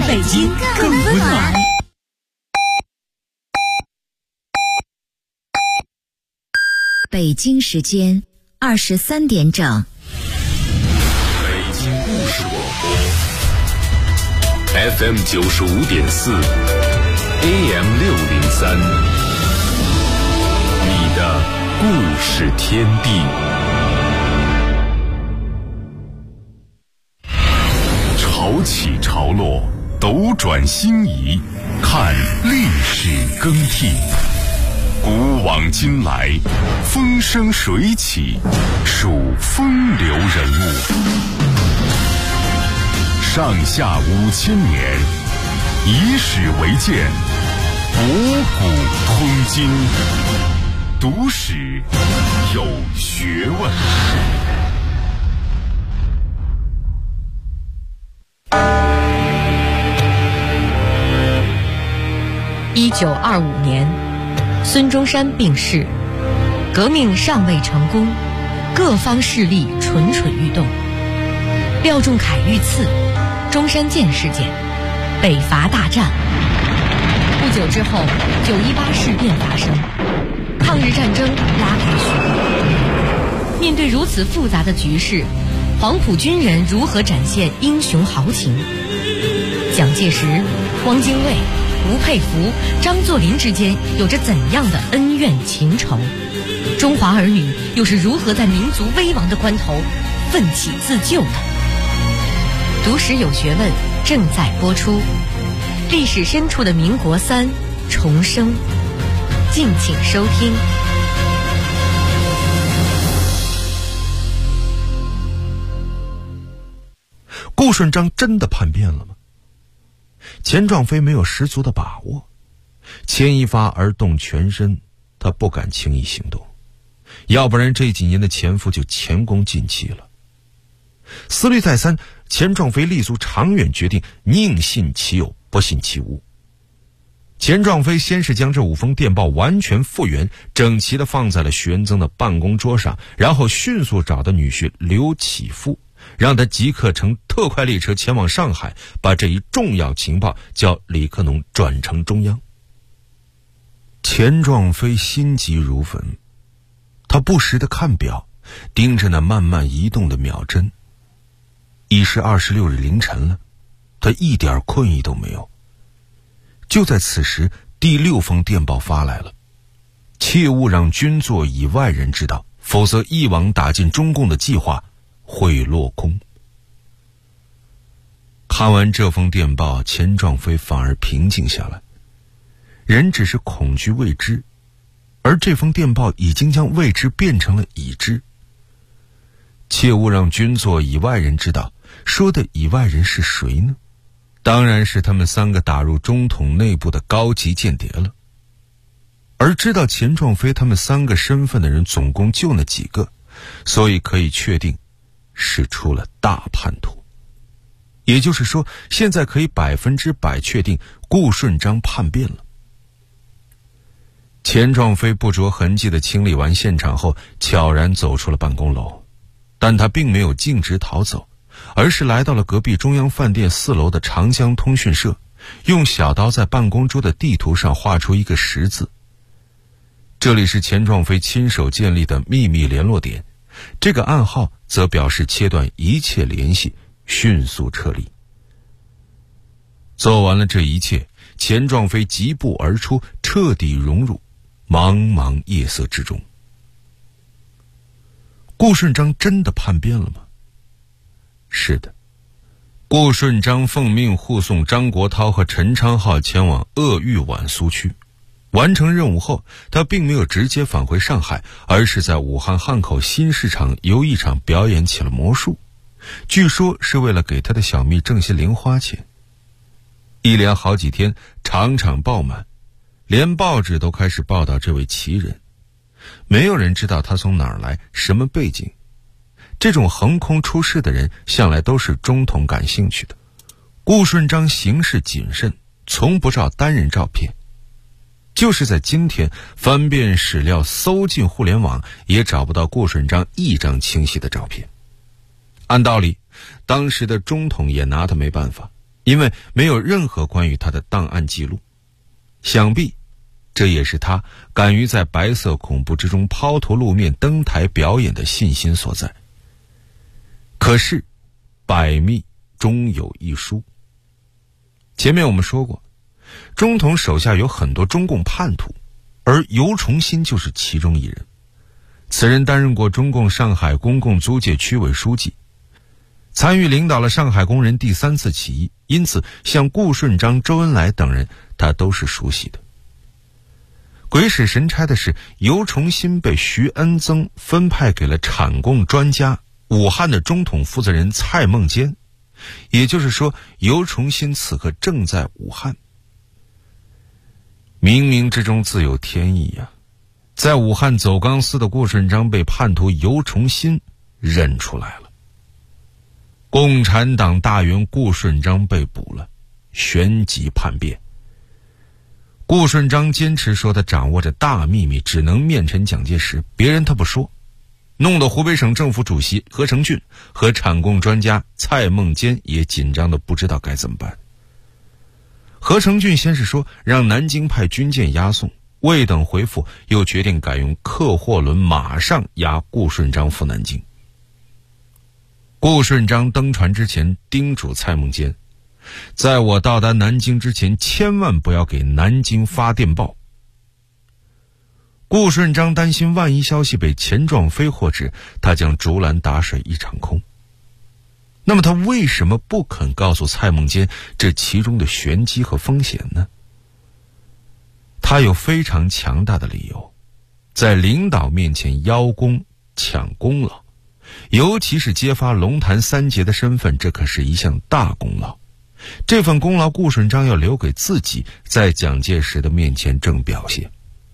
北京更温暖。 北京时间23点整。 北京故事广播 FM 95.4 AM 603，你的故事天地。潮起潮落，斗转星移，看历史更替。古往今来，风生水起，数风流人物。上下5000年，以史为鉴，博古通今，读史有学问。 1925年，孙中山病逝，革命尚未成功，各方势力蠢蠢欲动。廖仲恺遇刺，中山舰事件，北伐大战。不久之后，918事变发生，抗日战争拉开序幕。面对如此复杂的局势，黄埔军人如何展现英雄豪情？蒋介石、汪精卫、吴佩孚、张作霖之间有着怎样的恩怨情仇？中华儿女又是如何在民族危亡的关头奋起自救的？读史有学问正在播出，历史深处的民国3重生，敬请收听。 顾顺章真的叛变了吗？钱壮飞没有十足的把握，牵一发而动全身，他不敢轻易行动，要不然这几年的前夫就前功尽弃了。思虑再三，钱壮飞立足长远决定，宁信其有，不信其无。钱壮飞先是将这5封电报完全复原，整齐地放在了徐恩曾的办公桌上，然后迅速找到女婿刘启富，让他即刻乘特快列车前往上海，把这一重要情报叫李克农转呈中央。钱壮飞心急如焚，他不时地看表，盯着那慢慢移动的秒针。已是26日凌晨了，他一点困意都没有。就在此时，第6封电报发来了，切勿让军座以外人知道，否则一网打尽中共的计划会落空。看完这封电报，钱壮飞反而平静下来。人只是恐惧未知，而这封电报已经将未知变成了已知。切勿让军座以外人知道，说的以外人是谁呢？当然是他们3个打入中统内部的高级间谍了。而知道钱壮飞他们3个身份的人总共就那几个，所以可以确定是出了大叛徒。也就是说，现在可以100%确定顾顺章叛变了。钱壮飞不着痕迹地清理完现场后，悄然走出了办公楼，但他并没有径直逃走，而是来到了隔壁中央饭店4楼的长江通讯社，用小刀在办公桌的地图上画出一个10字。这里是钱壮飞亲手建立的秘密联络点，这个暗号则表示切断一切联系，迅速撤离。做完了这一切，钱壮飞疾步而出，彻底融入茫茫夜色之中。顾顺章真的叛变了吗？是的，顾顺章奉命护送张国焘和陈昌浩前往鄂豫皖苏区。完成任务后，他并没有直接返回上海，而是在武汉汉口新市场游艺场表演起了魔术，据说是为了给他的小蜜挣些零花钱。一连好几天，场场爆满，连报纸都开始报道这位奇人。没有人知道他从哪儿来，什么背景。这种横空出世的人向来都是中统感兴趣的。顾顺章行事谨慎，从不照单人照片。就是在今天，翻遍史料，搜进互联网，也找不到顾顺章一张清晰的照片。按道理，当时的中统也拿他没办法， 因为没有任何关于他的档案记录。想必这也是他敢于在白色恐怖之中抛头露面登台表演的信心所在。可是百密终有一疏。前面我们说过，中统手下有很多中共叛徒，而尤崇新就是其中一人。此人担任过中共上海公共租界区委书记，参与领导了上海工人第3次起义，因此像顾顺章、周恩来等人他都是熟悉的。鬼使神差的是，尤崇新被徐恩曾分派给了产共专家武汉的中统负责人蔡孟坚，也就是说，尤崇新此刻正在武汉。冥冥之中自有天意呀！在武汉走钢丝的顾顺章被叛徒尤崇新认出来了。共产党大员顾顺章被捕了，旋即叛变。顾顺章坚持说他掌握着大秘密，只能面陈蒋介石，别人他不说，弄得湖北省政府主席何成俊和产共专家蔡孟坚也紧张的不知道该怎么办。何成俊先是说让南京派军舰押送，未等回复，又决定改用客货轮马上押顾顺章赴南京。顾顺章登船之前叮嘱蔡孟坚，在我到达南京之前千万不要给南京发电报。顾顺章担心万一消息被钱壮飞获知，他将竹篮打水一场空。那么他为什么不肯告诉蔡孟坚这其中的玄机和风险呢？他有非常强大的理由，在领导面前邀功抢功劳，尤其是揭发龙潭3杰的身份，这可是一项大功劳。这份功劳顾顺章要留给自己在蒋介石的面前正表现。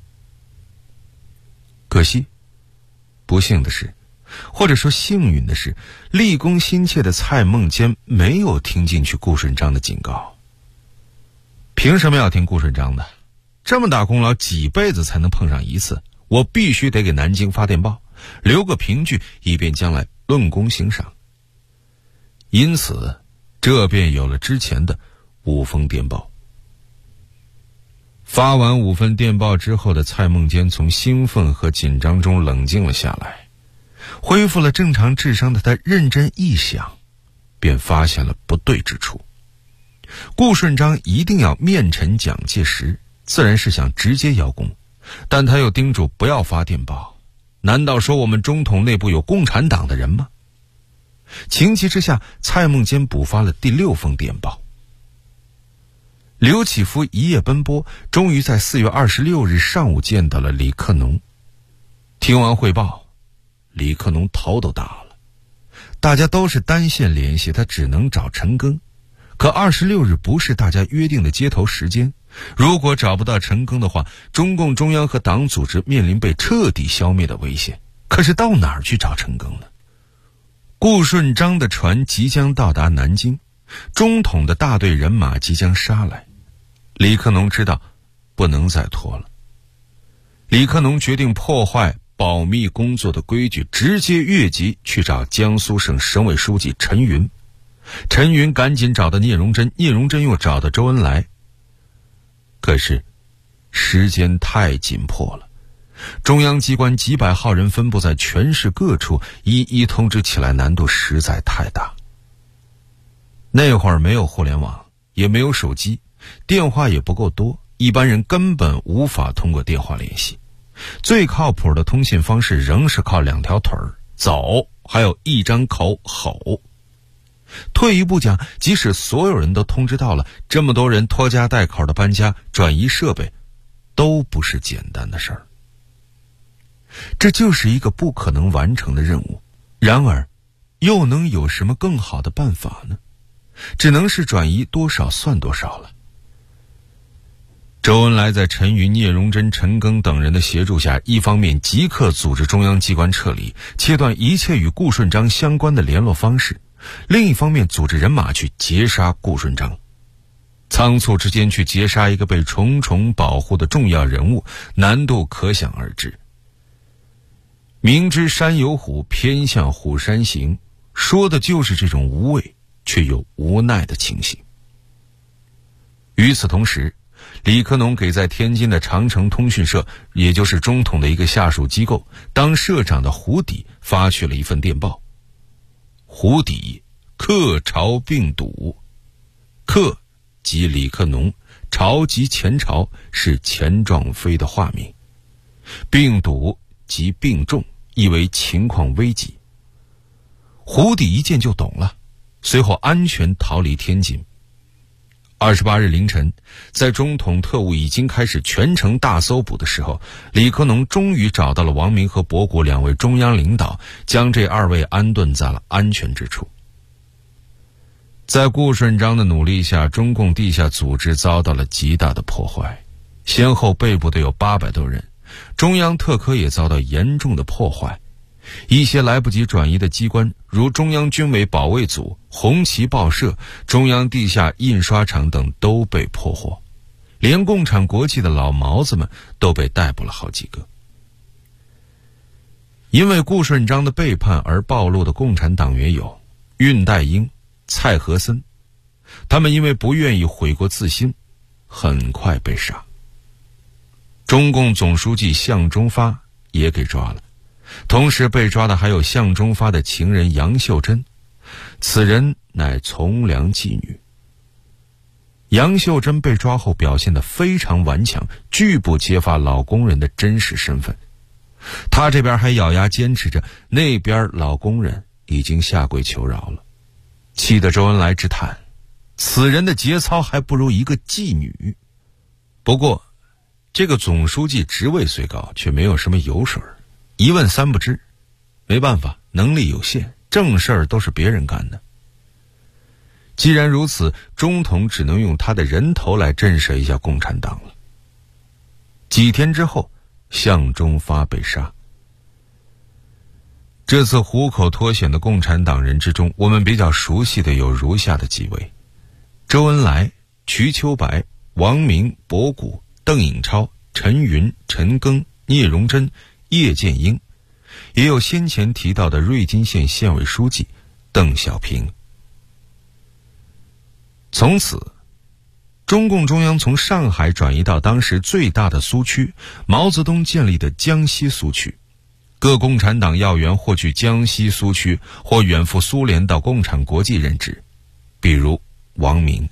可惜不幸的是，或者说幸运的是，立功心切的蔡孟坚没有听进去顾顺章的警告。凭什么要听顾顺章的？这么大功劳几辈子才能碰上一次，我必须得给南京发电报，留个凭据，以便将来论功行赏。因此这便有了之前的5封电报。发完5份电报之后的蔡孟坚从兴奋和紧张中冷静了下来，恢复了正常智商的他认真一想，便发现了不对之处。顾顺章一定要面陈蒋介石，自然是想直接邀功，但他又叮嘱不要发电报。难道说我们中统内部有共产党的人吗？情急之下，蔡孟坚补发了第6封电报。刘启福一夜奔波，终于在4月26日上午见到了李克农。听完汇报，李克农头都大了。大家都是单线联系，他只能找陈赓。可26日不是大家约定的接头时间，如果找不到陈赓的话，中共中央和党组织面临被彻底消灭的危险。可是到哪儿去找陈赓呢？顾顺章的船即将到达南京，中统的大队人马即将杀来。李克农知道不能再拖了，李克农决定破坏保密工作的规矩，直接越级去找江苏省省委书记陈云。陈云赶紧找到聂荣臻，聂荣臻又找到周恩来。可是时间太紧迫了，中央机关几百号人分布在全市各处，一一通知起来难度实在太大。那会儿没有互联网，也没有手机，电话也不够多，一般人根本无法通过电话联系。最靠谱的通信方式仍是靠2条腿儿走，还有一张口吼。退一步讲，即使所有人都通知到了，这么多人拖家带口的搬家转移设备都不是简单的事儿。这就是一个不可能完成的任务，然而又能有什么更好的办法呢？只能是转移多少算多少了。周恩来在陈云、聂荣臻、陈赓等人的协助下，一方面即刻组织中央机关撤离，切断一切与顾顺章相关的联络方式，另一方面组织人马去截杀顾顺章。仓促之间去截杀一个被重重保护的重要人物，难度可想而知。明知山有虎，偏向虎山行，说的就是这种无畏却又无奈的情形。 与此同时，李克农给在天津的长城通讯社，也就是中统的一个下属机构当社长的胡底发去了一份电报。胡底克朝并笃，克即李克农，朝即前朝，是钱壮飞的化名。并笃即病重，意为情况危急。胡底一见就懂了，随后安全逃离天津。28日凌晨，在中统特务已经开始全城大搜捕的时候，李克农终于找到了王明和博古两位中央领导，将这二位安顿在了安全之处。在顾顺章的努力下，中共地下组织遭到了极大的破坏，先后被捕的有800多人，中央特科也遭到严重的破坏。一些来不及转移的机关，如中央军委保卫组、红旗报社、中央地下印刷厂等都被破获，连共产国际的老毛子们都被逮捕了好几个。因为顾顺章的背叛而暴露的共产党员有恽代英、蔡和森，他们因为不愿意悔过自新，很快被杀。中共总书记向忠发也给抓了，同时被抓的还有向忠发的情人杨秀珍，此人乃从良妓女。杨秀珍被抓后表现得非常顽强，拒不揭发老工人的真实身份。她这边还咬牙坚持着，那边老工人已经下跪求饶了，气得周恩来直叹，此人的节操还不如一个妓女。不过这个总书记职位虽高，却没有什么油水，一问三不知。没办法，能力有限，正事儿都是别人干的。既然如此，中统只能用他的人头来震慑一下共产党了。几天之后，向忠发被杀。这次虎口脱险的共产党人之中，我们比较熟悉的有如下的几位：周恩来、瞿秋白、王明、博古、邓颖超、陈云、陈赓、聂荣臻、叶剑英，也有先前提到的瑞金县县委书记邓小平。从此，中共中央从上海转移到当时最大的苏区，毛泽东建立的江西苏区。各共产党要员或去江西苏区，或远赴苏联到共产国际任职，比如王明。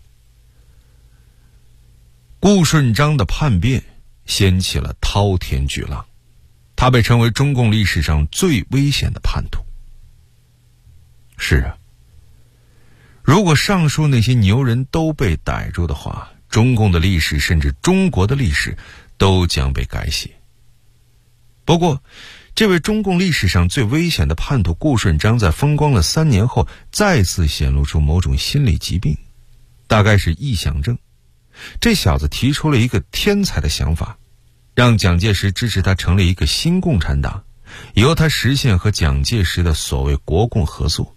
顾顺章的叛变掀起了滔天巨浪，他被称为中共历史上最危险的叛徒。是啊，如果上述那些牛人都被逮住的话，中共的历史甚至中国的历史都将被改写。不过这位中共历史上最危险的叛徒顾顺章在风光了3年后，再次显露出某种心理疾病，大概是臆想症。这小子提出了一个天才的想法，让蒋介石支持他成立一个新共产党，由他实现和蒋介石的所谓国共合作。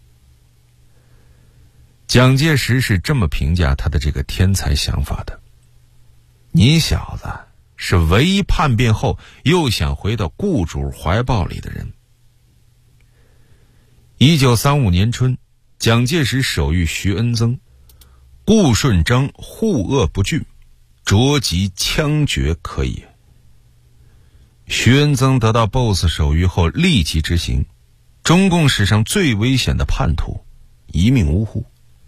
蒋介石是这么评价他的这个天才想法的：你小子是唯一叛变后又想回到雇主怀抱里的人。1935年春，蒋介石手谕徐恩曾，顾顺章护恶不峻，着即枪决可也。徐恩曾得到 BOSS 手谕后立即执行，中共史上最危险的叛徒一命呜呼。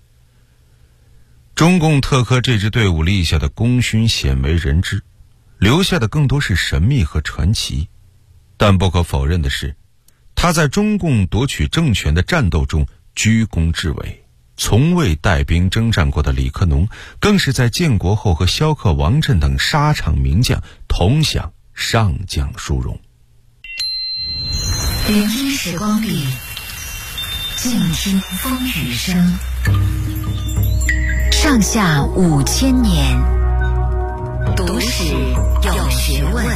中共特科这支队伍立下的功勋鲜为人知，留下的更多是神秘和传奇。但不可否认的是，他在中共夺取政权的战斗中居功至伟，从未带兵征战过的李克农，更是在建国后和萧克、王震等沙场名将同享上将殊荣。 聆听时光里，静听风雨声。上下5000年，读史有学问。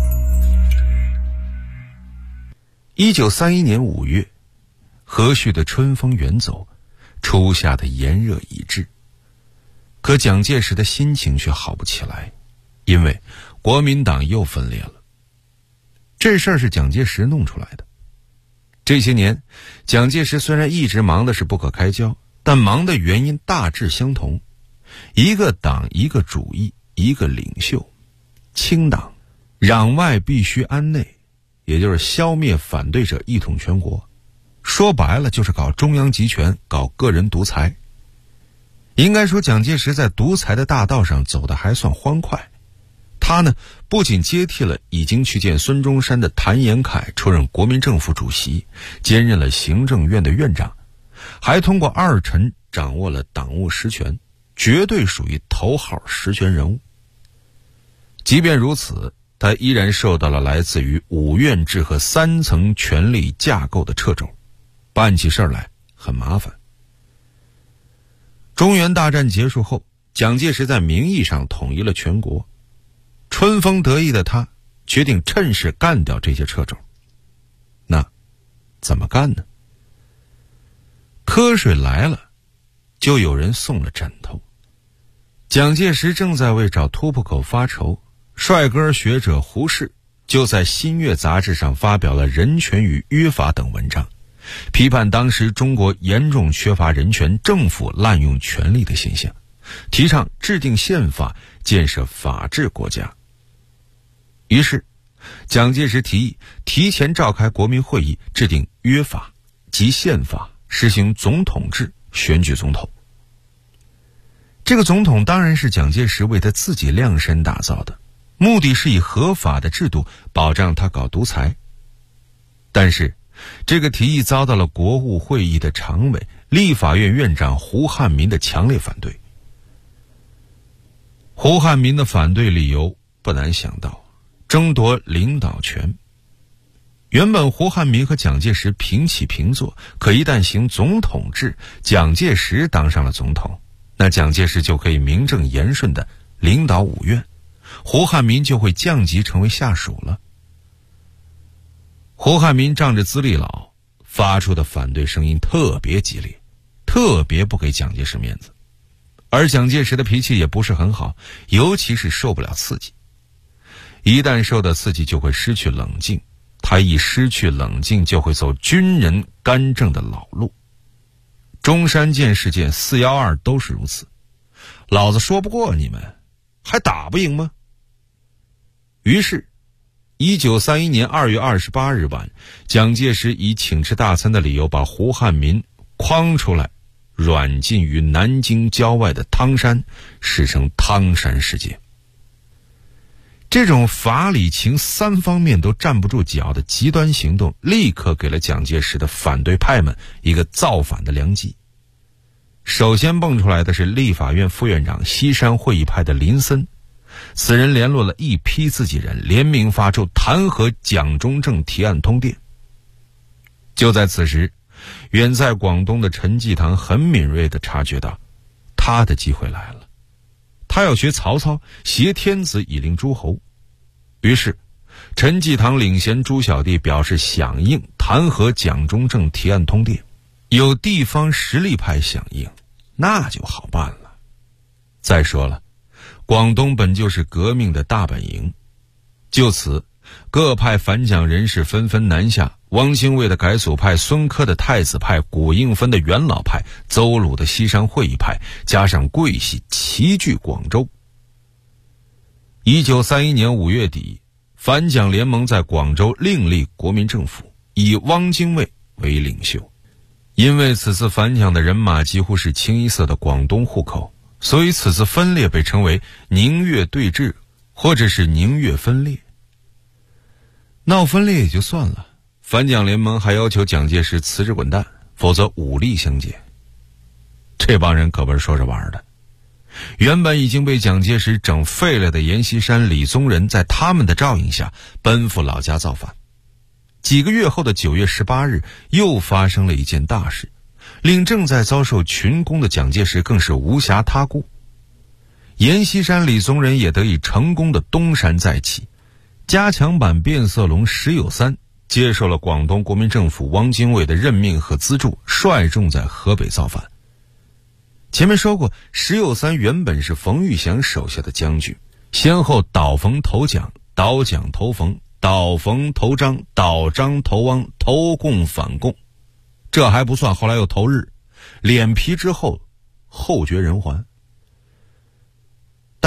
1931年5月，和煦的春风远走，初夏的炎热已至。可蒋介石的心情却好不起来，因为国民党又分裂了。这事儿是蒋介石弄出来的。这些年，蒋介石虽然一直忙的是不可开交，但忙的原因大致相同。 一个党一个主义一个领袖。清党攘外必须安内，也就是消灭反对者，一统全国。说白了就是搞中央集权，搞个人独裁。应该说蒋介石在独裁的大道上走得还算欢快。他呢，不仅接替了已经去见孙中山的谭延闿出任国民政府主席，兼任了行政院的院长，还通过二陈掌握了党务实权，绝对属于头号实权人物。即便如此，他依然受到了来自于五院制和三层权力架构的掣肘，办起事来很麻烦。中原大战结束后，蒋介石在名义上统一了全国，春风得意的他决定趁势干掉这些掣肘。那怎么干呢？瞌睡来了，就有人送了枕头。蒋介石正在为找突破口发愁，帅哥学者胡适就在《新月》杂志上发表了《人权与约法》等文章，批判当时中国严重缺乏人权、政府滥用权力的现象，提倡制定宪法，建设法治国家。于是蒋介石提议提前召开国民会议，制定约法及宪法，实行总统制，选举总统。这个总统当然是蒋介石为他自己量身打造的，目的是以合法的制度保障他搞独裁。但是这个提议遭到了国务会议的常委、立法院院长胡汉民的强烈反对。胡汉民的反对理由不难想到，争夺领导权。原本胡汉民和蒋介石平起平坐，可一旦行总统制，蒋介石当上了总统，那蒋介石就可以名正言顺地领导五院，胡汉民就会降级成为下属了。胡汉民仗着资历老，发出的反对声音特别激烈，特别不给蒋介石面子。而蒋介石的脾气也不是很好，尤其是受不了刺激。一旦受到刺激就会失去冷静，他一失去冷静就会走军人干政的老路。中山舰事件、412都是如此。老子说不过你们，还打不赢吗？于是1931年2月28日晚，蒋介石以请吃大餐的理由把胡汉民诓出来，软禁于南京郊外的汤山，史称汤山事件。这种法理情三方面都站不住脚的极端行动，立刻给了蒋介石的反对派们一个造反的良机。首先蹦出来的是立法院副院长、西山会议派的林森，此人联络了一批自己人，联名发出弹劾蒋中正提案通电。就在此时，远在广东的陈济棠很敏锐地察觉到，他的机会来了。他要学曹操，挟天子以令诸侯。于是陈济棠领衔诸小弟表示响应，弹劾蒋中正提案通电。有地方实力派响应，那就好办了。再说了，广东本就是革命的大本营，就此各派反蒋人士纷纷南下，汪精卫的改组派、孙科的太子派、古应芬的元老派、邹鲁的西山会议派，加上桂系，齐聚广州。1931年5月底，反蒋联盟在广州另立国民政府，以汪精卫为领袖。因为此次反蒋的人马几乎是清一色的广东户口，所以此次分裂被称为宁粤对峙，或者是宁粤分裂。闹分裂也就算了，反蒋联盟还要求蒋介石辞职滚蛋，否则武力相见。这帮人可不是说着玩的。原本已经被蒋介石整废了的阎锡山、李宗仁，在他们的照应下奔赴老家造反。几个月后的9月18日，又发生了一件大事，令正在遭受群攻的蒋介石更是无暇他顾。阎锡山、李宗仁也得以成功的东山再起。加强版变色龙石友三接受了广东国民政府汪精卫的任命和资助，率众在河北造反。前面说过，石友三原本是冯玉祥手下的将军，先后倒冯投蒋，倒蒋投冯，倒冯投张，倒张投汪，投共反共。这还不算，后来又投日，脸皮之厚，后绝人寰。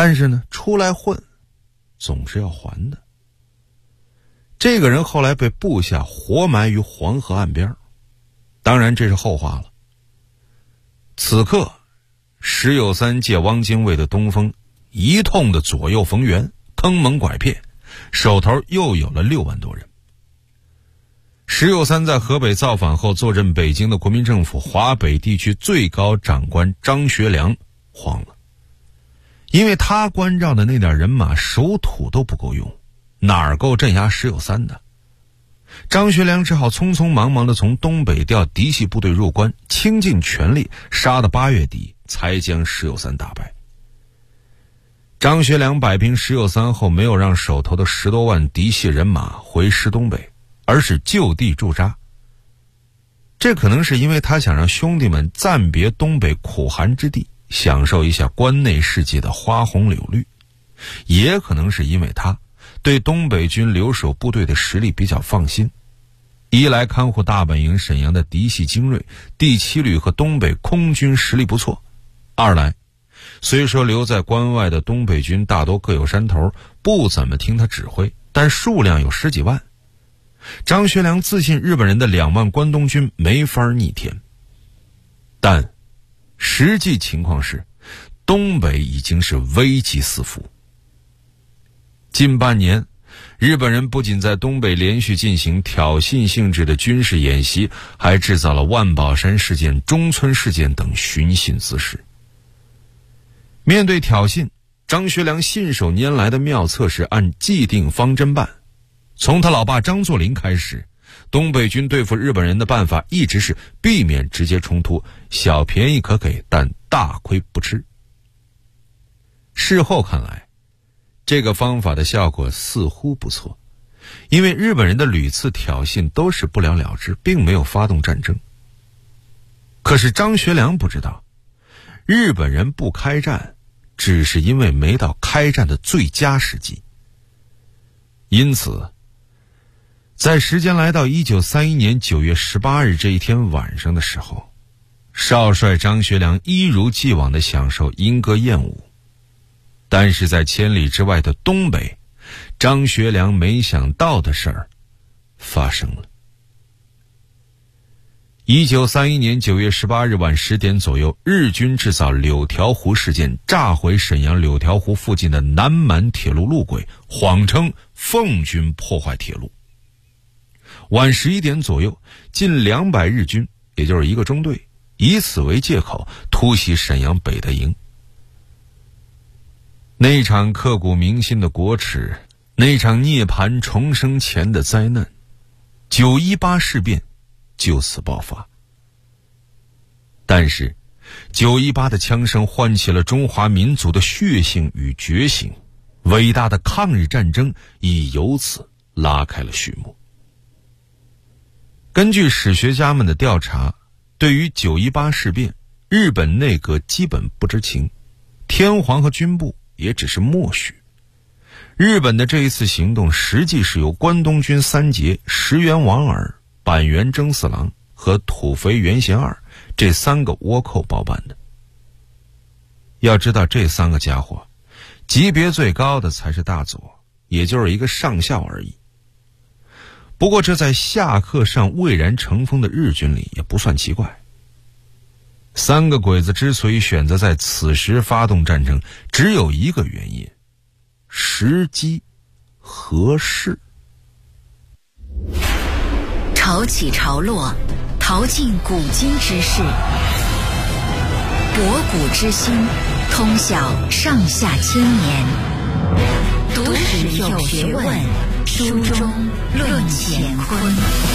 但是呢，出来混总是要还的。这个人后来被部下活埋于黄河岸边，当然这是后话了。此刻石友三借汪精卫的东风，一通的左右逢源，坑蒙拐骗，手头又有了6万多人。石友三在河北造反后，坐镇北京的国民政府华北地区最高长官张学良慌了，因为他关照的那点人马守土都不够用，哪儿够镇压石友三的？张学良只好匆匆忙忙地从东北调嫡系部队入关，倾尽全力，杀到8月底才将石友三打败。张学良摆平石友三后，没有让手头的10多万嫡系人马回师东北，而是就地驻扎。这可能是因为他想让兄弟们暂别东北苦寒之地，享受一下关内世界的花红柳绿，也可能是因为他对东北军留守部队的实力比较放心。一来看护大本营沈阳的嫡系精锐，第7旅和东北空军实力不错；二来虽说留在关外的东北军大多各有山头，不怎么听他指挥，但数量有10几万。张学良自信日本人的2万关东军没法逆天，但实际情况是东北已经是危机四伏。近半年，日本人不仅在东北连续进行挑衅性质的军事演习，还制造了万宝山事件、中村事件等寻衅滋事。面对挑衅，张学良信手拈来的妙策是按既定方针办。从他老爸张作霖开始，东北军对付日本人的办法一直是避免直接冲突，小便宜可给，但大亏不吃。事后看来，这个方法的效果似乎不错，因为日本人的屡次挑衅都是不了了之，并没有发动战争。可是张学良不知道，日本人不开战只是因为没到开战的最佳时机。因此在时间来到1931年9月18日这一天晚上的时候，少帅张学良一如既往地享受莺歌燕舞。但是在千里之外的东北，张学良没想到的事儿发生了。1931年9月18日晚10点左右，日军制造柳条湖事件，炸毁沈阳柳条湖附近的南满铁路路轨，谎称奉军破坏铁路。晚11点左右，近200日军，也就是一个中队，以此为借口突袭沈阳北的营。那场刻骨铭心的国耻，那场涅槃重生前的灾难，918事变就此爆发。但是918的枪声唤起了中华民族的血性与觉醒，伟大的抗日战争已由此拉开了序幕。根据史学家们的调查，对于918事变，日本内阁基本不知情，天皇和军部也只是默许。日本的这一次行动实际是由关东军三杰石原莞尔、板垣征四郎和土肥原贤二这3个倭寇包办的。要知道这3个家伙级别最高的才是大佐，也就是一个上校而已。不过这在下课上蔚然成风的日军里也不算奇怪。3个鬼子之所以选择在此时发动战争，只有一个原因：时机合适。 潮起潮落，淘尽古今之事，博古之今，通晓上下千年。读史有学问，书中论乾坤。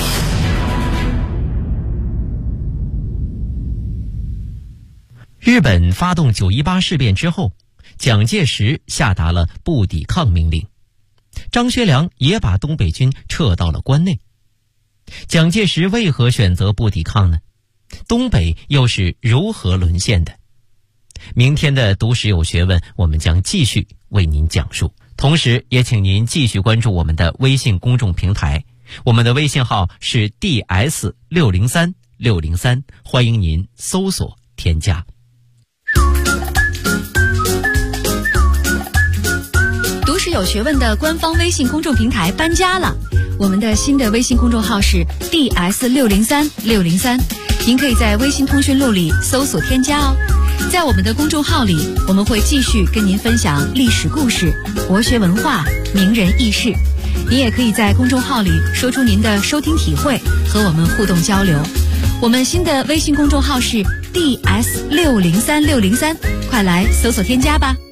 日本发动918事变之后，蒋介石下达了不抵抗命令，张学良也把东北军撤到了关内。蒋介石为何选择不抵抗呢？东北又是如何沦陷的？明天的读史有学问，我们将继续为您讲述。同时也请您继续关注我们的微信公众平台，我们的微信号是 DS603603，欢迎您搜索添加。 有学问的官方微信公众平台搬家了，我们的新的微信公众号是 DS603603，您可以在微信通讯录里搜索添加哦。在我们的公众号里，我们会继续跟您分享历史故事、国学文化、名人轶事。您也可以在公众号里说出您的收听体会，和我们互动交流。我们新的微信公众号是 DS603603，快来搜索添加吧。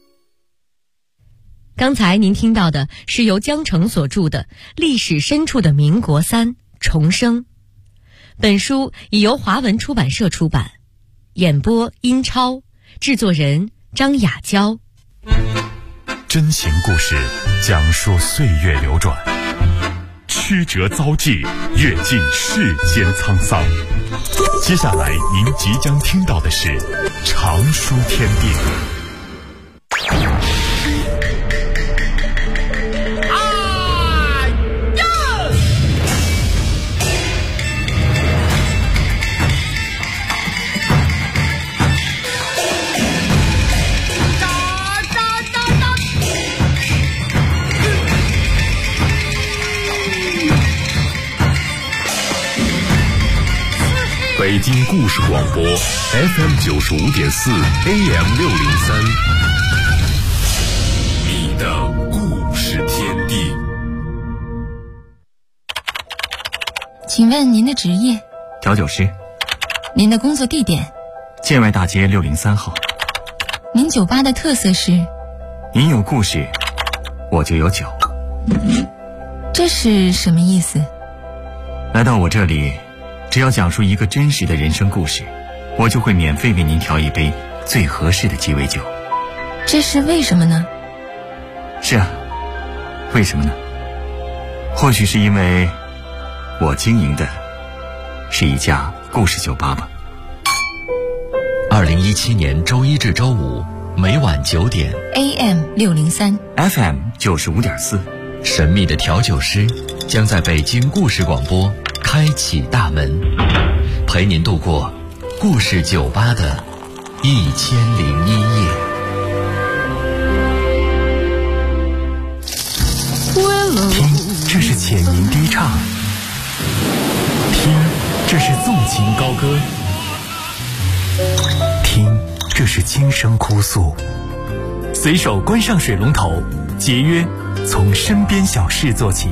刚才您听到的是由江澄所著的《历史深处的民国三重生》，本书已由华文出版社出版，演播殷超，制作人张雅娇。 真情故事讲述岁月流转，曲折遭际，阅尽世间沧桑。接下来您即将听到的是常书天地。北京故事广播 FM95.4 AM603，你的故事天地。 请问您的职业？ 调酒师。 您的工作地点？ 建外大街603号。 您酒吧的特色是？ 您有故事，我就有酒。 这是什么意思？ 来到我这里，只要讲述一个真实的人生故事，我就会免费为您调一杯最合适的鸡尾酒。 这是为什么呢？ 是啊，为什么呢？或许是因为我经营的是一家故事酒吧吧。 2017年周一至周五每晚9点 AM603 FM95.4， 神秘的调酒师将在北京故事广播开启大门，陪您度过故事酒吧的1001夜。 听，这是浅吟低唱；听，这是纵情高歌；听，这是轻声哭诉。随手关上水龙头，节约从身边小事做起。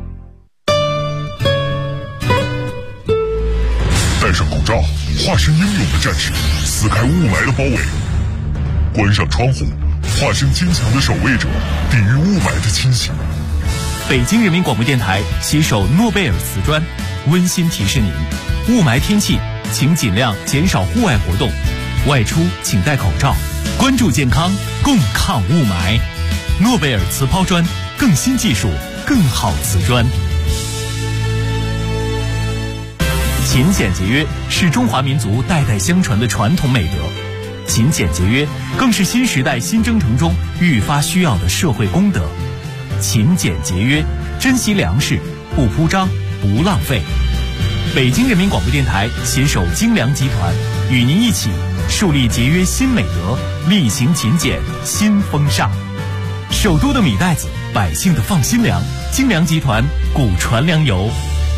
戴上口罩，化身英勇的战士，撕开雾霾的包围；关上窗户，化身坚强的守卫者，抵御雾霾的侵袭。 北京人民广播电台携手诺贝尔瓷砖，温馨提示您：雾霾天气，请尽量减少户外活动，外出请戴口罩，关注健康，共抗雾霾。诺贝尔瓷抛砖，更新技术，更好瓷砖。勤俭节约是中华民族代代相传的传统美德，勤俭节约更是新时代新征程中愈发需要的社会公德。勤俭节约，珍惜粮食，不铺张，不浪费。北京人民广播电台携手精粮集团，与您一起树立节约新美德，力行勤俭新风尚。首都的米袋子，百姓的放心粮，精粮集团古传粮油。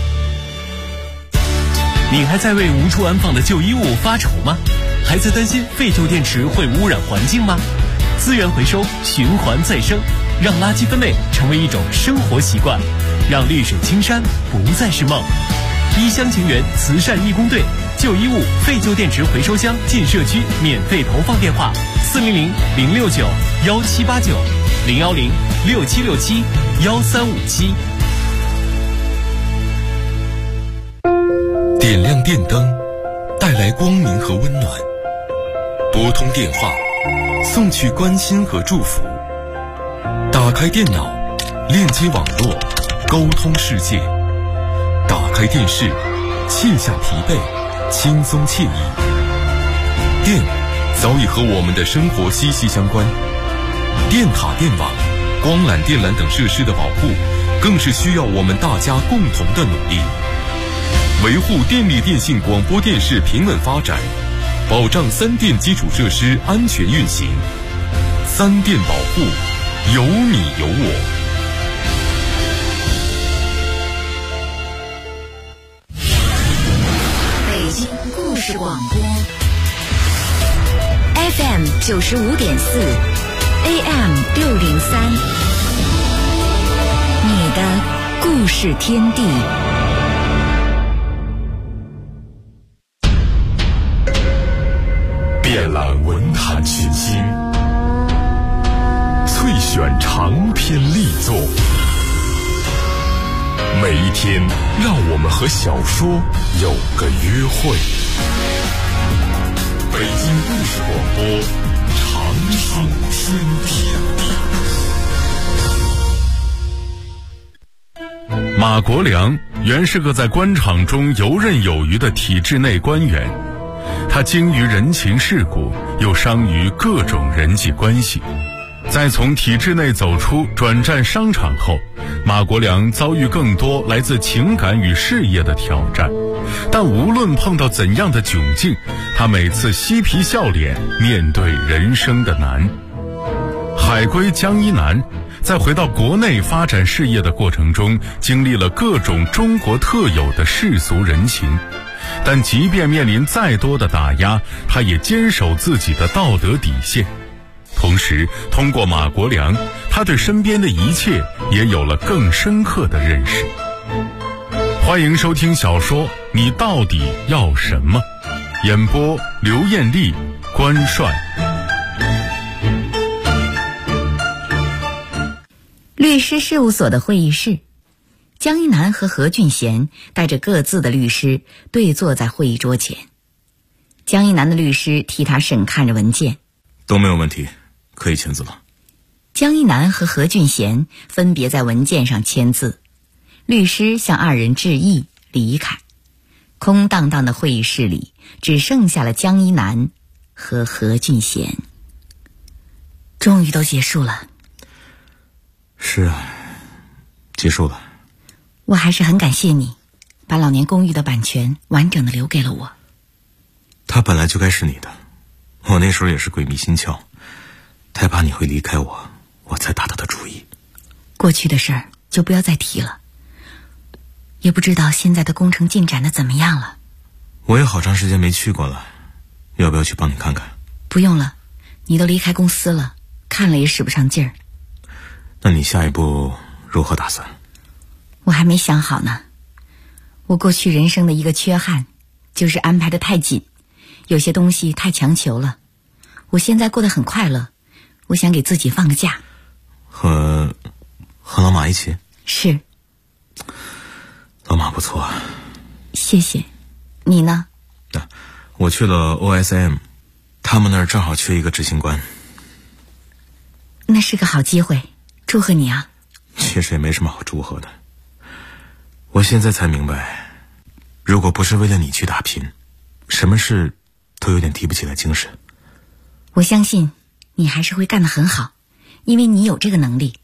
你还在为无处安放的旧衣物发愁吗？还在担心废旧电池会污染环境吗？资源回收，循环再生，让垃圾分类成为一种生活习惯，让绿水青山不再是梦。一厢情愿慈善义工队，旧衣物、废旧电池回收箱进社区免费投放电话：400-069-1789，010-6767-1357。 点亮电灯，带来光明和温暖；拨通电话，送去关心和祝福；打开电脑，链接网络，沟通世界；打开电视，卸下疲惫，轻松惬意。电早已和我们的生活息息相关，电塔、电网、光缆、电缆等设施的保护，更是需要我们大家共同的努力。维护电力电信广播电视平稳发展，保障三电基础设施安全运行。三电保护， 有你有我。 北京故事广播 FM 95.4 AM 603，你的故事天地。 遍览文坛群星，萃选长篇力作，每一天让我们和小说有个约会。北京故事广播，长寿天地。马国良原是个在官场中游刃有余的体制内官员，他精于人情世故，又伤于各种人际关系。在从体制内走出转战商场后，马国良遭遇更多来自情感与事业的挑战，但无论碰到怎样的窘境，他每次嬉皮笑脸面对人生的难。海归江一南在回到国内发展事业的过程中，经历了各种中国特有的世俗人情，但即便面临再多的打压，他也坚守自己的道德底线。同时通过马国良，他对身边的一切也有了更深刻的认识。欢迎收听小说《你到底要什么》，演播刘艳丽、关帅。 律师事务所的会议室，江一南和何俊贤带着各自的律师对坐在会议桌前。江一南的律师替他审看着文件， 都没有问题，可以签字了。 江一南和何俊贤分别在文件上签字，律师向二人致意离开。空荡荡的会议室里只剩下了江一南和何俊贤。终于都结束了。 是啊，结束了。 我还是很感谢你，把老年公寓的版权完整的留给了我。 它本来就该是你的，我那时候也是鬼迷心窍，太怕你会离开我，我才打他的主意。 过去的事儿就不要再提了，也不知道现在的工程进展的怎么样了。 我也好长时间没去过了，要不要去帮你看看？ 不用了，你都离开公司了，看了也使不上劲儿。 那你下一步如何打算？ 我还没想好呢。我过去人生的一个缺憾，就是安排得太紧，有些东西太强求了。我现在过得很快乐，我想给自己放个假。 和老马一起？ 是。 老马不错啊。 谢谢。你呢？ 我去了 OSM， 他们那儿正好缺一个执行官。 那是个好机会，祝贺你啊。 其实也没什么好祝贺的。我现在才明白，如果不是为了你去打拼，什么事都有点提不起来精神。 我相信你还是会干得很好，因为你有这个能力。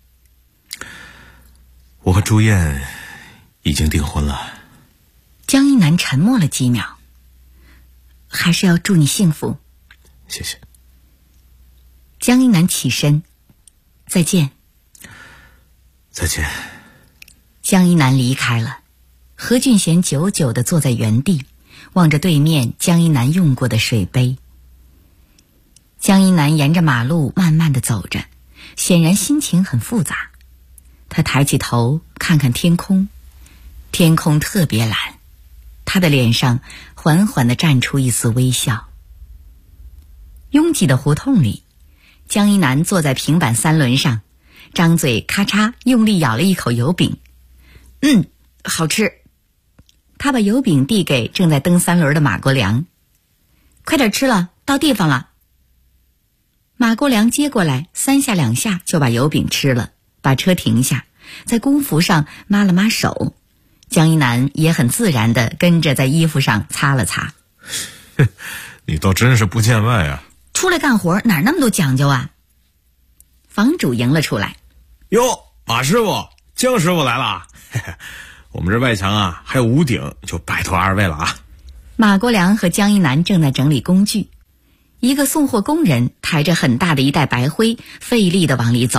我和朱燕已经订婚了。 江一南沉默了几秒。还是要祝你幸福。 谢谢。 江一南起身，再见。 再见。 江一南离开了，何俊贤久久地坐在原地，望着对面江一南用过的水杯。江一南沿着马路慢慢地走着，显然心情很复杂。他抬起头看看天空，天空特别蓝，他的脸上缓缓地绽出一丝微笑。拥挤的胡同里，江一南坐在平板三轮上，张嘴咔嚓用力咬了一口油饼。好吃。他把油饼递给正在蹬三轮的马国良。快点吃了，到地方了。马国良接过来，3下2下就把油饼吃了，把车停下，在工服上抹了抹手。江一南也很自然地跟着在衣服上擦了擦。 你倒真是不见外啊。 出来干活哪那么多讲究啊？房主迎了出来。 哟，马师傅，江师傅来了。我们这外墙啊还有屋顶，就拜托二位了啊。 马国良和江一南正在整理工具，一个送货工人抬着很大的一袋白灰，费力地往里走。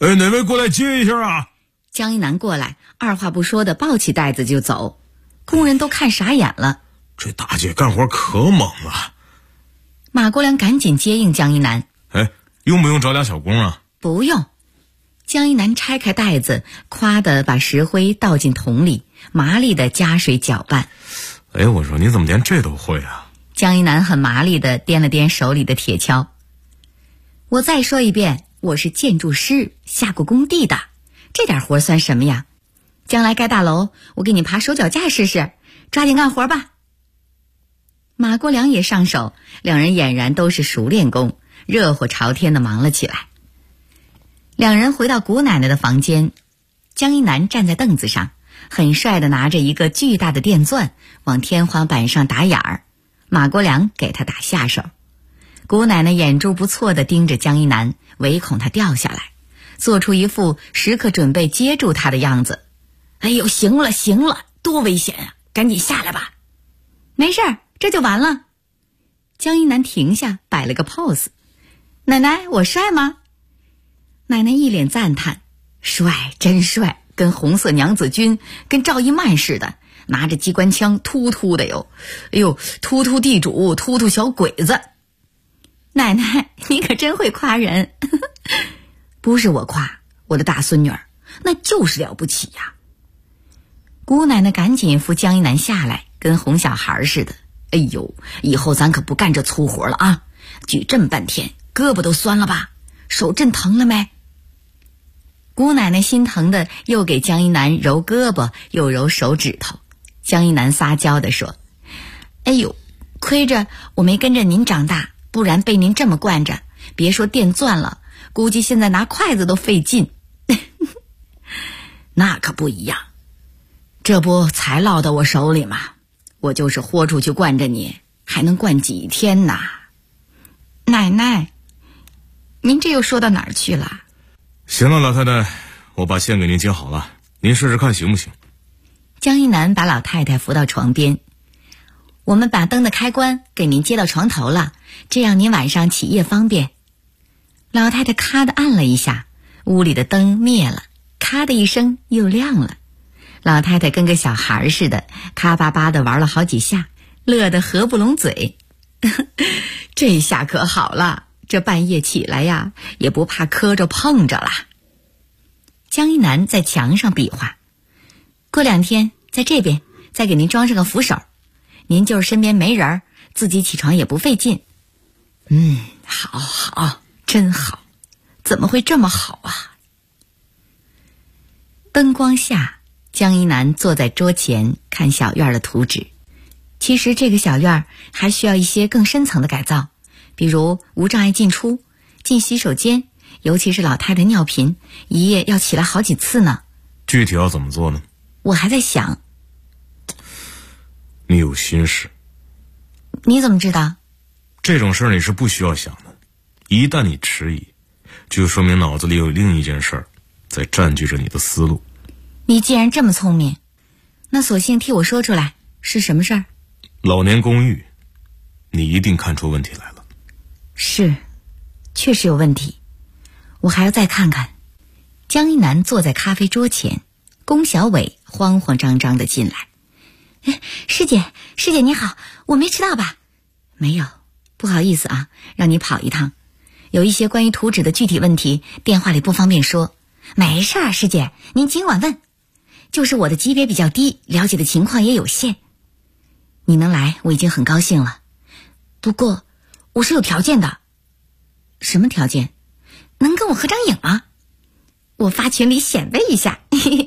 哪位过来接一下啊？ 江一南过来，二话不说的抱起袋子就走，工人都看傻眼了。 这大姐干活可猛了。 马国良赶紧接应江一南。 用不用找俩小工啊？ 不用。江一南拆开袋子，夸地把石灰倒进桶里，麻利地加水搅拌。 我说你怎么连这都会啊？ 江一南很麻利地掂了掂手里的铁锹。我再说一遍，我是建筑师，下过工地的，这点活算什么呀？将来盖大楼，我给你爬手脚架试试，抓紧干活吧。马国良也上手，两人俨然都是熟练工，热火朝天地忙了起来。两人回到姑奶奶的房间，江一南站在凳子上，很帅地拿着一个巨大的电钻往天花板上打眼儿，马国良给他打下手。姑奶奶眼珠不错地盯着江一南，唯恐他掉下来，做出一副时刻准备接住他的样子。行了行了，多危险啊，赶紧下来吧。没事儿，这就完了。江一南停下，摆了个 pose。奶奶，我帅吗？奶奶一脸赞叹，帅，真帅，跟红色娘子军，跟赵一曼似的，拿着机关枪，突突的哟。突突地主，突突小鬼子。奶奶，你可真会夸人。不是我夸，我的大孙女儿，那就是了不起呀。姑奶奶赶紧扶江一南下来，跟哄小孩似的。以后咱可不干这粗活了啊！举这么半天，胳膊都酸了吧？手震疼了没？姑奶奶心疼的又给江一南揉胳膊，又揉手指头。江一南撒娇的说：亏着我没跟着您长大，不然被您这么惯着，别说电钻了，估计现在拿筷子都费劲。那可不一样，这不才落到我手里吗？我就是豁出去惯着你，还能惯几天呢？奶奶，您这又说到哪儿去了？ 行了，老太太，我把线给您接好了，您试试看行不行？ 江一南把老太太扶到床边。我们把灯的开关给您接到床头了，这样您晚上起夜方便。老太太咔的按了一下，屋里的灯灭了，咔的一声又亮了。老太太跟个小孩似的，咔巴巴的玩了好几下，乐得合不拢嘴。这下可好了，这半夜起来呀，也不怕磕着碰着了。江一南在墙上比划，过2天在这边再给您装上个扶手，您就是身边没人，自己起床也不费劲。好，真好，怎么会这么好啊？灯光下，江一南坐在桌前看小院的图纸。其实这个小院还需要一些更深层的改造，比如无障碍进出、进洗手间，尤其是老太太尿频，一夜要起来好几次呢。 具体要怎么做呢？ 我还在想。 你有心事。 你怎么知道？ 这种事儿你是不需要想的，一旦你迟疑，就说明脑子里有另一件事儿在占据着你的思路。 你既然这么聪明，那索性替我说出来，是什么事儿？ 老年公寓，你一定看出问题来了。 是，确实有问题，我还要再看看。江一南坐在咖啡桌前，龚小伟慌慌张张地进来。师姐你好，我没迟到吧？没有，不好意思啊，让你跑一趟。有一些关于图纸的具体问题，电话里不方便说。没事儿，师姐，您尽管问。就是我的级别比较低，了解的情况也有限。你能来，我已经很高兴了。不过，我是有条件的。什么条件？能跟我合张影吗？我发群里显摆一下。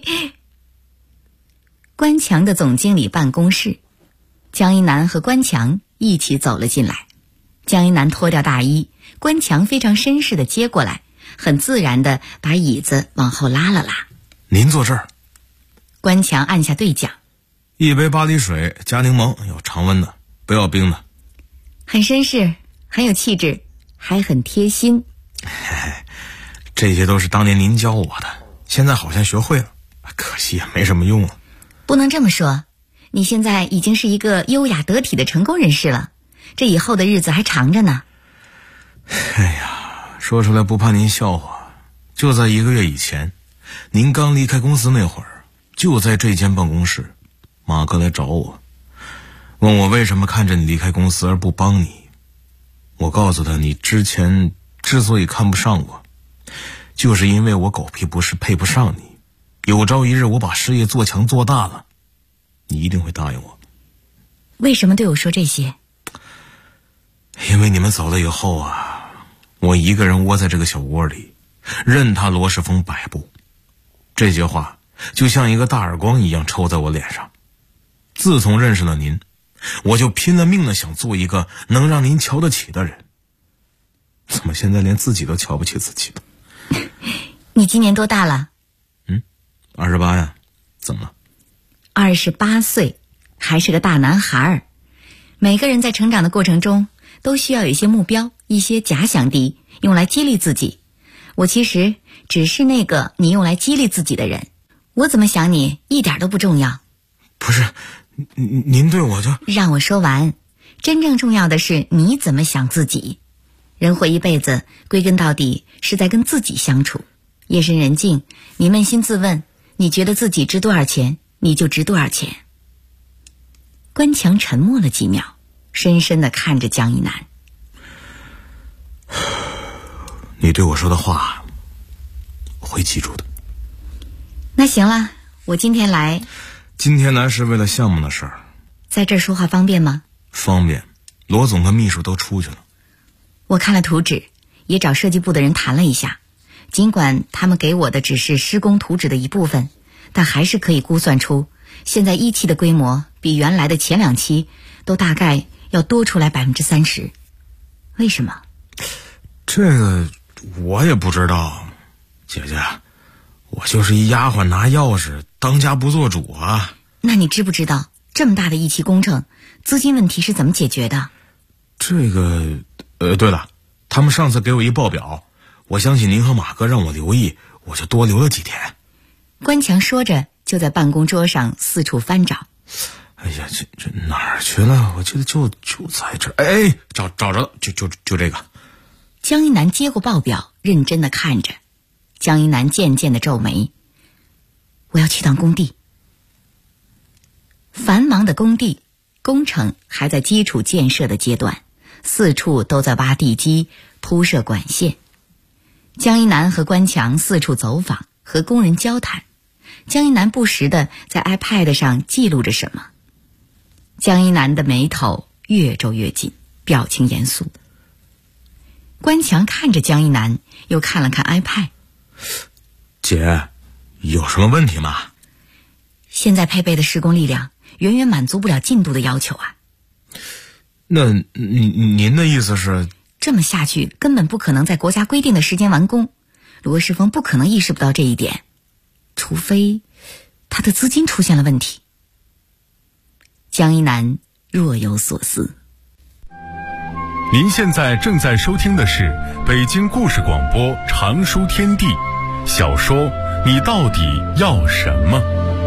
关强的总经理办公室，江一南和关强一起走了进来。江一南脱掉大衣，关强非常绅士地接过来，很自然地把椅子往后拉了拉。 您坐这儿。 关强按下对讲。 一杯巴黎水加柠檬，有常温的，不要冰的。 很绅士，很有气质，还很贴心。 这些都是当年您教我的，现在好像学会了，可惜也没什么用了。 不能这么说，你现在已经是一个优雅得体的成功人士了，这以后的日子还长着呢。 说出来不怕您笑话， 就在1个月以前，您刚离开公司那会儿，就在这间办公室，马哥来找我，问我为什么看着你离开公司而不帮你。我告诉他，你之前之所以看不上我，就是因为我狗屁不是配不上你。有朝一日我把事业做强做大了，你一定会答应我。 为什么对我说这些？ 因为你们走了以后啊，我一个人窝在这个小窝里，任他罗世峰摆布。这些话就像一个大耳光一样抽在我脸上。自从认识了您，我就拼了命的想做一个能让您瞧得起的人。怎么现在连自己都瞧不起自己了？ 你今年多大了 ？28呀。怎么了 ？28岁，还是个大男孩儿。每个人在成长的过程中都需要有一些目标，一些假想敌，用来激励自己。我其实只是那个你用来激励自己的人，我怎么想你一点都不重要。 不是，您对我就…… 让我说完。真正重要的是你怎么想自己。人活一辈子，归根到底是在跟自己相处。夜深人静，你扪心自问，你觉得自己值多少钱，你就值多少钱。关强沉默了几秒，深深地看着江一南。 你对我说的话，我会记住的。 那行了，我今天来是为了项目的事儿。 在这儿说话方便吗？ 方便，罗总和秘书都出去了。 我看了图纸，也找设计部的人谈了一下，尽管他们给我的只是施工图纸的一部分，但还是可以估算出现在1期的规模比原来的前2期都大概要多出来30%。为什么？ 这个我也不知道，姐姐，我就是一丫鬟拿钥匙，当家不做主啊。 那你知不知道这么大的1期工程，资金问题是怎么解决的？ 这个对了，他们上次给我一报表，我相信您和马哥让我留意，我就多留了几天。 关强说着就在办公桌上四处翻找。 哎呀，这哪儿去了？我记得就在这儿。哎，找着了，就这个。 江一南接过报表，认真地看着。江一南渐渐地皱眉。我要去趟工地。繁忙的工地，工程还在基础建设的阶段，四处都在挖地基、铺设管线。江一南和关强四处走访，和工人交谈。江一南不时地在 iPad 上记录着什么。江一南的眉头越皱越紧，表情严肃。关强看着江一南，又看了看 iPad。 姐，有什么问题吗？ 现在配备的施工力量远远满足不了进度的要求啊。 那您的意思是？ 这么下去根本不可能在国家规定的时间完工。罗世峰不可能意识不到这一点，除非他的资金出现了问题。江一南若有所思。 您现在正在收听的是北京故事广播长书天地小说《你到底要什么》。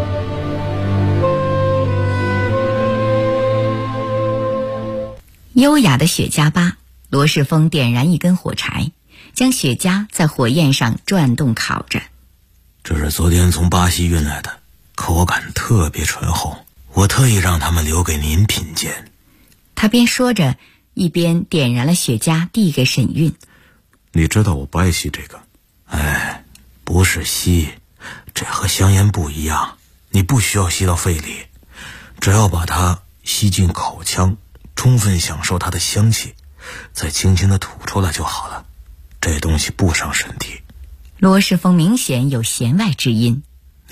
优雅的雪茄吧，罗世峰点燃一根火柴，将雪茄在火焰上转动烤着。 这是昨天从巴西运来的，口感特别醇厚，我特意让他们留给您品鉴。 他边说着一边点燃了雪茄递给沈韵。 你知道我不爱吸这个。哎，不是吸，这和香烟不一样，你不需要吸到肺里，只要把它吸进口腔，充分享受它的香气，再轻轻地吐出来就好了。这东西不伤身体。 罗世峰明显有弦外之音。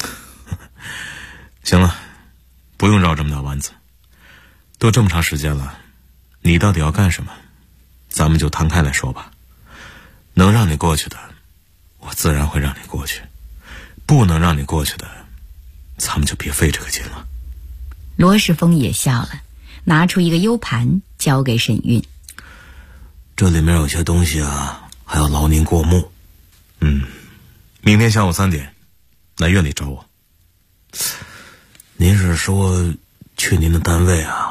行了，不用绕这么大弯子，都这么长时间了，你到底要干什么？咱们就摊开来说吧。能让你过去的，我自然会让你过去；不能让你过去的，咱们就别费这个劲了。 罗世峰也笑了，拿出一个 U 盘交给沈韵。 这里面有些东西啊，还要劳您过目。明天下午3点来院里找我。您是说去您的单位啊？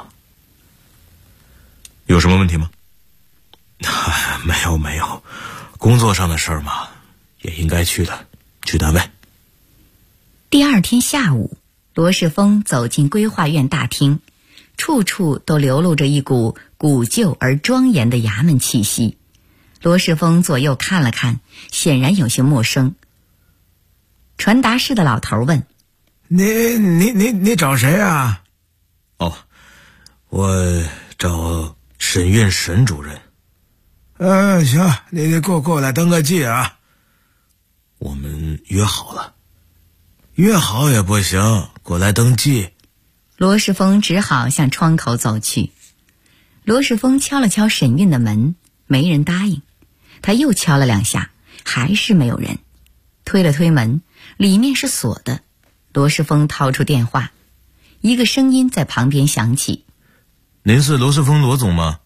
有什么问题吗？没有，工作上的事儿嘛， 也应该去的，去单位。 第二天下午，罗世峰走进规划院大厅，处处都流露着一股古旧而庄严的衙门气息。罗世峰左右看了看，显然有些陌生。传达室的老头问： 你找谁啊？ 哦，我找审院沈主任。 行，你过来登个记啊。 我们约好了。 约好也不行，过来登记。 罗世峰只好向窗口走去。罗世峰敲了敲审院的门，没人答应。他又敲了2下，还是没有人。推了推门，里面是锁的。罗世峰掏出电话，一个声音在旁边响起： 您是罗世峰罗总吗？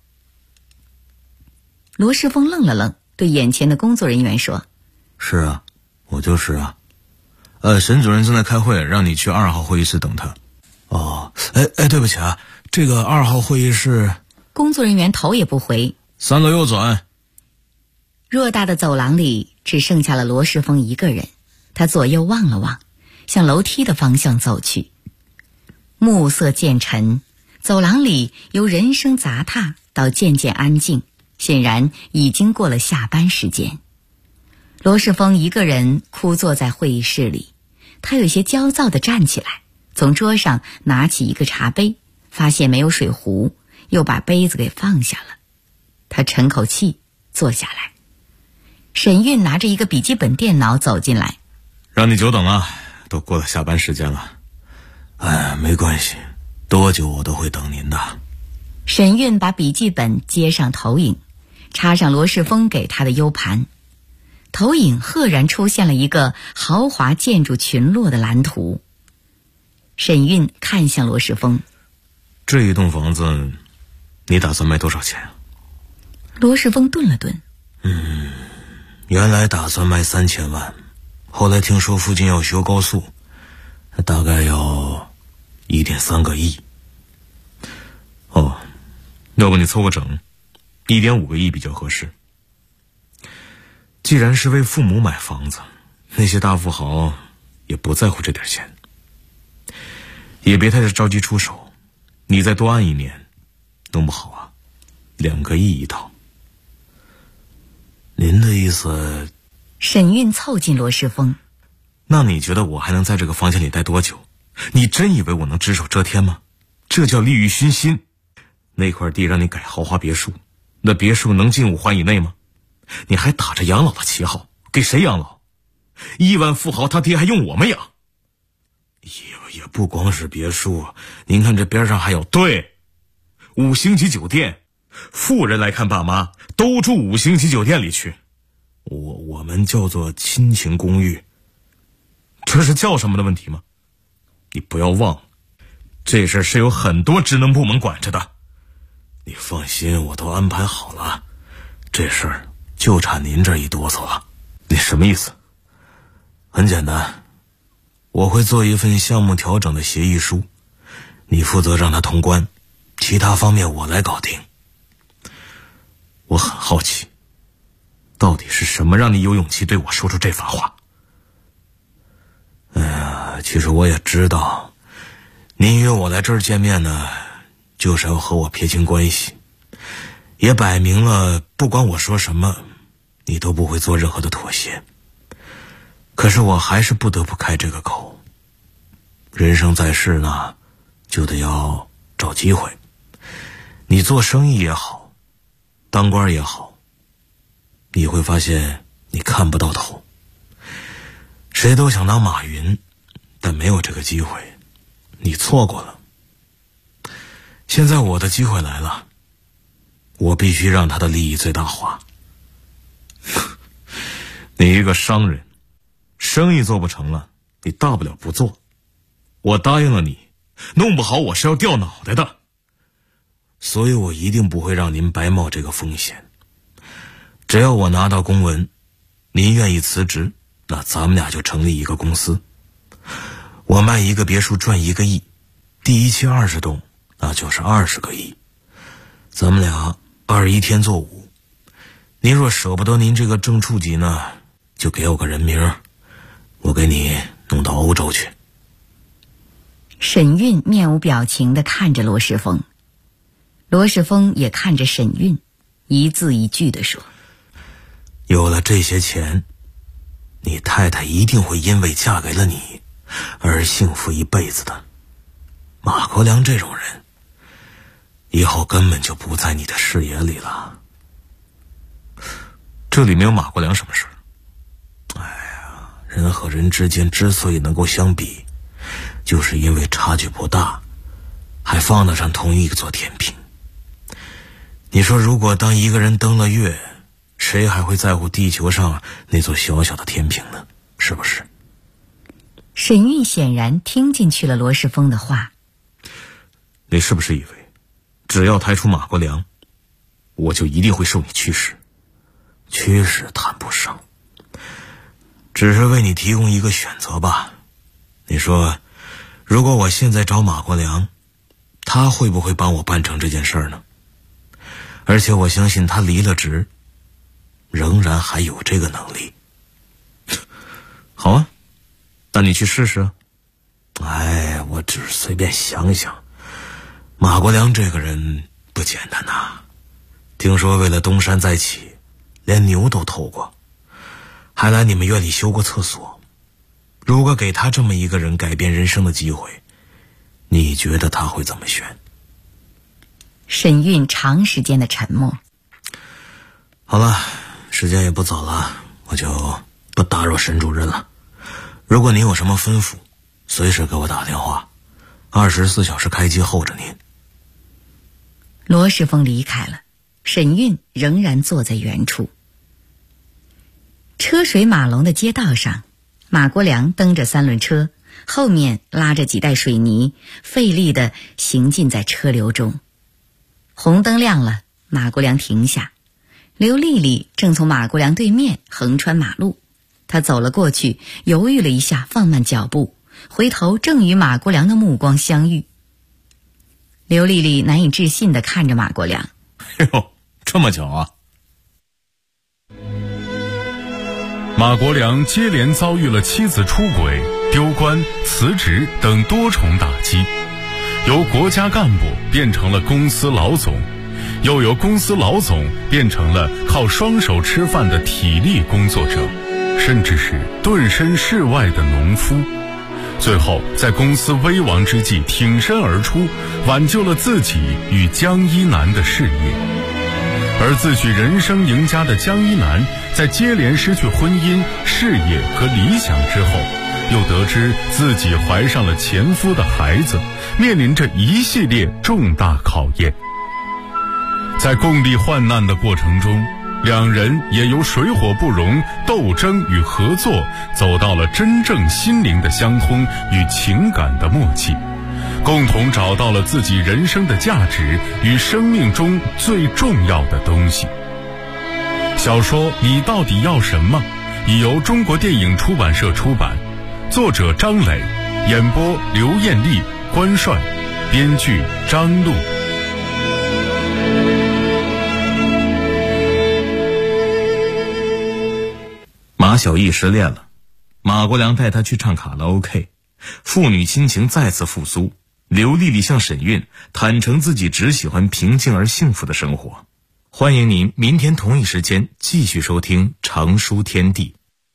罗世峰愣了愣，对眼前的工作人员说： 是啊，我就是啊。沈主任正在开会，让你去2号会议室等他。 哦，对不起啊，这个2号会议室。 工作人员头也不回 3楼右转。 偌大的走廊里只剩下了罗世峰一个人，他左右望了望，向楼梯的方向走去。暮色渐沉，走廊里由人声杂沓到渐渐安静，显然已经过了下班时间。罗世峰一个人枯坐在会议室里，他有些焦躁地站起来，从桌上拿起一个茶杯，发现没有水壶，又把杯子给放下了。他沉口气，坐下来。沈韵拿着一个笔记本电脑走进来： 让你久等了，都过了下班时间了。 没关系，多久我都会等您的。 沈韵把笔记本接上投影，插上罗世峰给他的 U 盘。投影赫然出现了一个豪华建筑群落的蓝图。沈韵看向罗世峰： 这一栋房子你打算卖多少钱啊？ 罗世峰顿了顿： 原来打算卖3000万，后来听说附近要修高速，大概要1.3个亿。 哦，要不你凑个整，1.5个亿比较合适。既然是为父母买房子，那些大富豪也不在乎这点钱，也别太着急出手。你再多按1年，弄不好啊，2个亿一套。 您的意思？ 沈韵凑近罗世峰： 那你觉得我还能在这个房间里待多久？你真以为我能只手遮天吗？这叫利欲熏心。那块地让你改豪华别墅，那别墅能进5环以内吗？你还打着养老的旗号，给谁养老？亿万富豪他爹还用我们养？ 也不光是别墅，您看这边上还有。 对，5星级酒店，富人来看爸妈都住5星级酒店里去。 我们叫做亲情公寓。 这是叫什么的问题吗？你不要忘，这事是有很多职能部门管着的。 你放心，我都安排好了，这事儿就差您这一哆嗦了。 你什么意思？ 很简单，我会做一份项目调整的协议书，你负责让它通关，其他方面我来搞定。 我很好奇，到底是什么让你有勇气对我说出这番话？ 其实我也知道，您约我来这儿见面呢，就是要和我撇清关系，也摆明了不管我说什么，你都不会做任何的妥协。可是我还是不得不开这个口。人生在世呢，就得要找机会。你做生意也好，当官也好，你会发现你看不到头。谁都想当马云，但没有这个机会，你错过了。现在我的机会来了，我必须让他的利益最大化。 你一个商人，生意做不成了，你大不了不做。我答应了你，弄不好我是要掉脑袋的。 所以我一定不会让您白冒这个风险。只要我拿到公文，您愿意辞职，那咱们俩就成立一个公司。我卖一个别墅赚1个亿，第一期20栋，那就是20个亿。咱们俩21天做5。您若舍不得您这个正处级呢， 就给我个人名，我给你弄到欧洲去。 沈韵面无表情地看着罗世峰，罗世峰也看着沈韵，一字一句地说： 有了这些钱，你太太一定会因为嫁给了你而幸福一辈子的。马国良这种人以后根本就不在你的视野里了。 这里没有马国良什么事儿？ 哎呀，人和人之间之所以能够相比，就是因为差距不大，还放得上同一座天平。你说如果当一个人登了月，谁还会在乎地球上那座小小的天平呢？是不是？ 沈韵显然听进去了罗世峰的话。 你是不是以为只要抬出马国良，我就一定会受你驱使？ 驱使谈不上，只是为你提供一个选择吧。你说如果我现在找马国良，他会不会帮我办成这件事儿呢？而且我相信他离了职仍然还有这个能力。 好啊，那你去试试啊。 哎，我只是随便想想，马国良这个人不简单呐，听说为了东山再起，连牛都偷过，还来你们院里修过厕所。如果给他这么一个人改变人生的机会，你觉得他会怎么选？ 沈韵长时间的沉默。 好了，时间也不早了，我就不打扰沈主任了。如果您有什么吩咐，随时给我打电话，24小时开机候着您。 罗世峰离开了，沈韵仍然坐在原处。车水马龙的街道上，马国良蹬着3轮车，后面拉着几袋水泥，费力地行进在车流中。红灯亮了，马国良停下。刘丽丽正从马国良对面横穿马路，她走了过去，犹豫了一下，放慢脚步，回头正与马国良的目光相遇。刘丽丽难以置信地看着马国良。 哎呦，这么巧啊！ 马国良接连遭遇了妻子出轨、丢官、辞职等多重打击，由国家干部变成了公司老总，又由公司老总变成了靠双手吃饭的体力工作者，甚至是顿身事外的农夫。最后在公司危亡之际挺身而出，挽救了自己与江一南的事业。而自诩人生赢家的江一南，在接连失去婚姻、事业和理想之后，又得知自己怀上了前夫的孩子，面临着一系列重大考验。在共历患难的过程中，两人也由水火不容、斗争与合作，走到了真正心灵的相通与情感的默契，共同找到了自己人生的价值与生命中最重要的东西。小说《你到底要什么》已由中国电影出版社出版，作者张磊，演播刘艳丽、关帅，编剧张璐。 马小艺失恋了，马国良带她去唱卡拉 OK， 父女亲情再次复苏。刘丽丽向沈韵坦诚自己只喜欢平静而幸福的生活。欢迎您明天同一时间继续收听《长书天地》。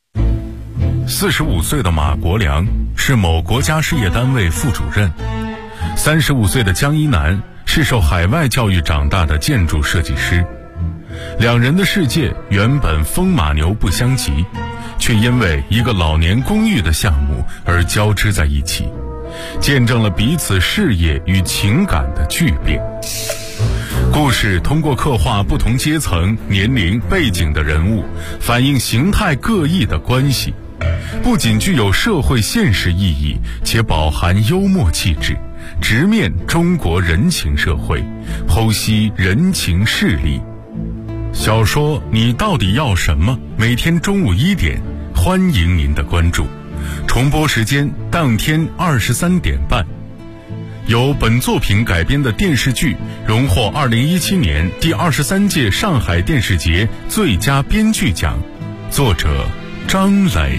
45岁的马国良是某国家事业单位副主任，35岁的江一南是受海外教育长大的建筑设计师。两人的世界原本风马牛不相及，却因为一个老年公寓的项目而交织在一起，见证了彼此事业与情感的巨变。故事通过刻画不同阶层、年龄、背景的人物，反映形态各异的关系，不仅具有社会现实意义，且饱含幽默气质，直面中国人情社会，剖析人情势力。小说《你到底要什么》每天中午1点，欢迎您的关注。重播时间当天23点半。由本作品改编的电视剧荣获2017年第23届上海电视节最佳编剧奖，作者张磊。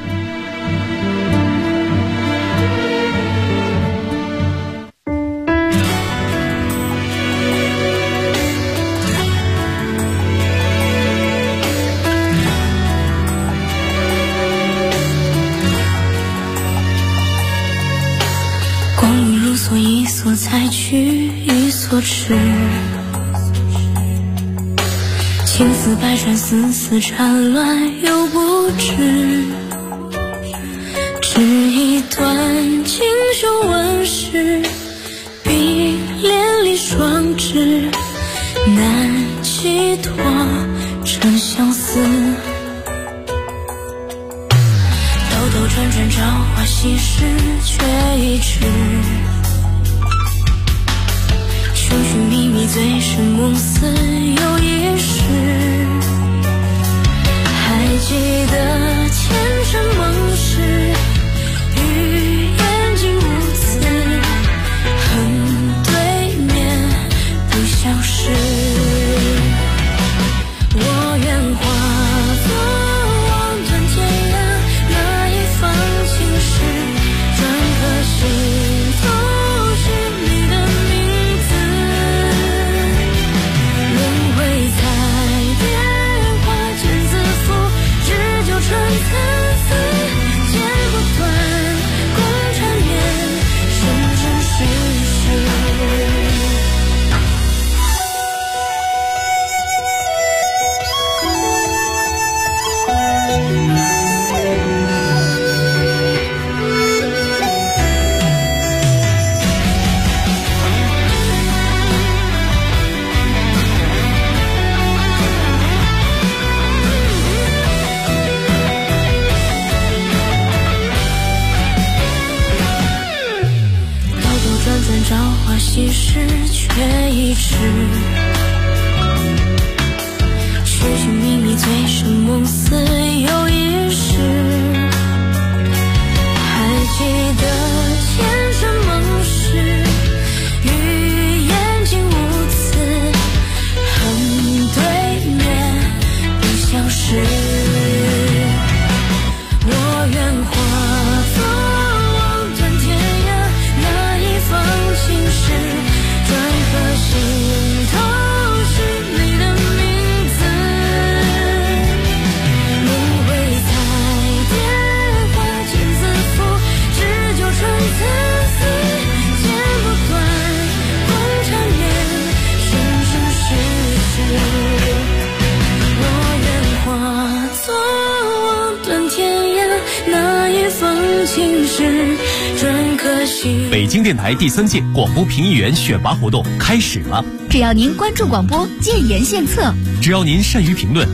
光阴如梭，一梭采取，一梭吃。情丝百转，丝丝缠乱又不知。只一段锦绣纹饰，碧连理双枝，难寄托成相思。兜兜转转，朝花夕拾，却已迟。寻寻觅觅，醉生梦死又一世。还记得前尘梦事，与眼睛无词，恨对面不相识。我愿化作望断天涯那一方青石，转颗心头是你的名字。轮回在变化间自负，只就春参差，剪不断共缠绵，生生世世。朝花夕拾，却已迟。寻寻觅觅，醉生梦死又一世。还记得前尘梦事，与眼睛无词，恨对面不相识。我愿化作望断天涯那一方青石，转颗心头是你的名字。轮回在变化间自负，只就春参差，剪不断共缠绵，生生世世。我愿化作望断天涯那一方青石，转颗心。 北京电台第3届广播评议员选拔活动开始了， 只要您关注广播，建言献策， 只要您善于评论，